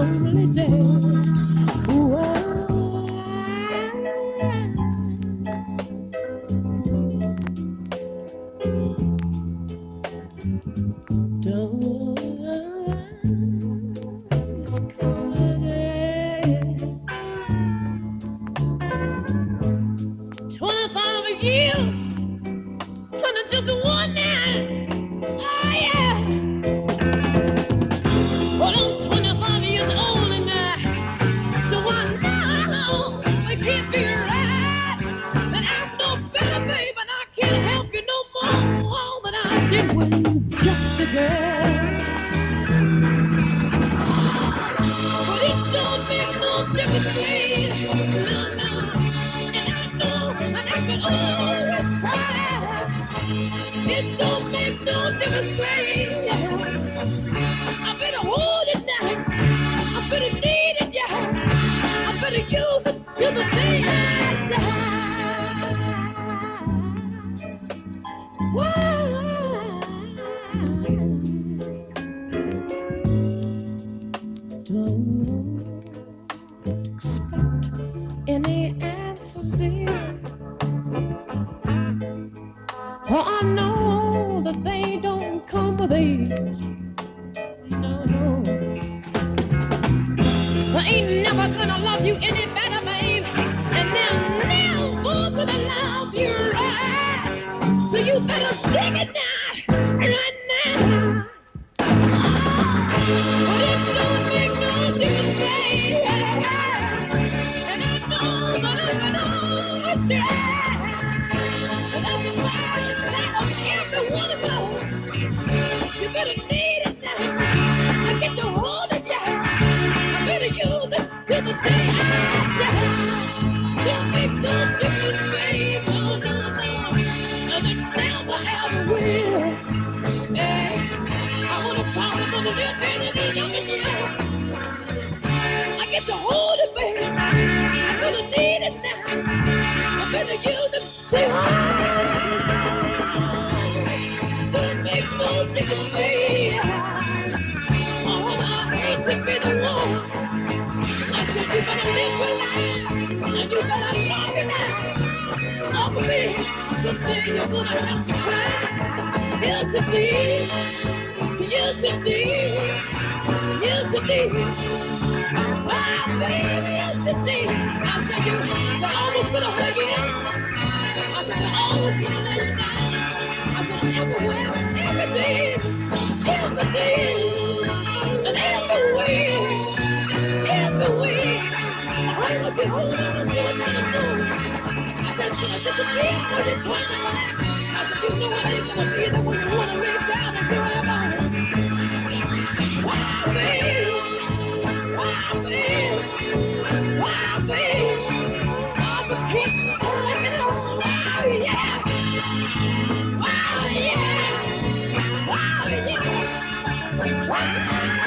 lonely day. Just one night. Oh, yeah. Well, I'm 25 years old and so I know it can't be right. That I'm no better, babe, and I can't help you no more than I did when you just a girl. But it don't make no difference, babe. No, no. And I know, and I can always try. It don't make no difference, babe. I better hold it down. I better need it, yeah. I better use it till the day I die. Whoa. Don't expect any answers, dear. For I know that they don't come with age. No, no. I ain't never gonna love you any better, babe. And they're never gonna love you right. So you better dig it now, right now. But it don't make no difference, babe. And I know that I can always try. But that's why inside of every one of those, you better need it now. I get to hold it, yeah. I better use it till the day I die. Don't make no difference, babe. No, no, no. And it never ever will. Hey, I want to talk about the little baby that you're in you. I get to hold it, baby. I'm gonna need it now. I better use it. Say, don't make no difference, baby. Oh, I hate to be the one. I said you better live your life, and you better love it now. Oh, baby, someday you're gonna have to cry. Yes, indeed. Yes, indeed. Yes, indeed. Oh, baby, yes, indeed. I said you're almost gonna hurt you. I said you're almost gonna let you down. I said everywhere, everything, everything, and everywhere, everywhere. I want you holding on to it till the moon. I said, it's gonna disappear when you turn around. I said, you know it ain't gonna be there when you wanna reach out and grab on. Wow, baby. Wow, baby. Wow, baby. Oh, but keep turning on. Wow, yeah. Wow, yeah. Wow, yeah. Wow.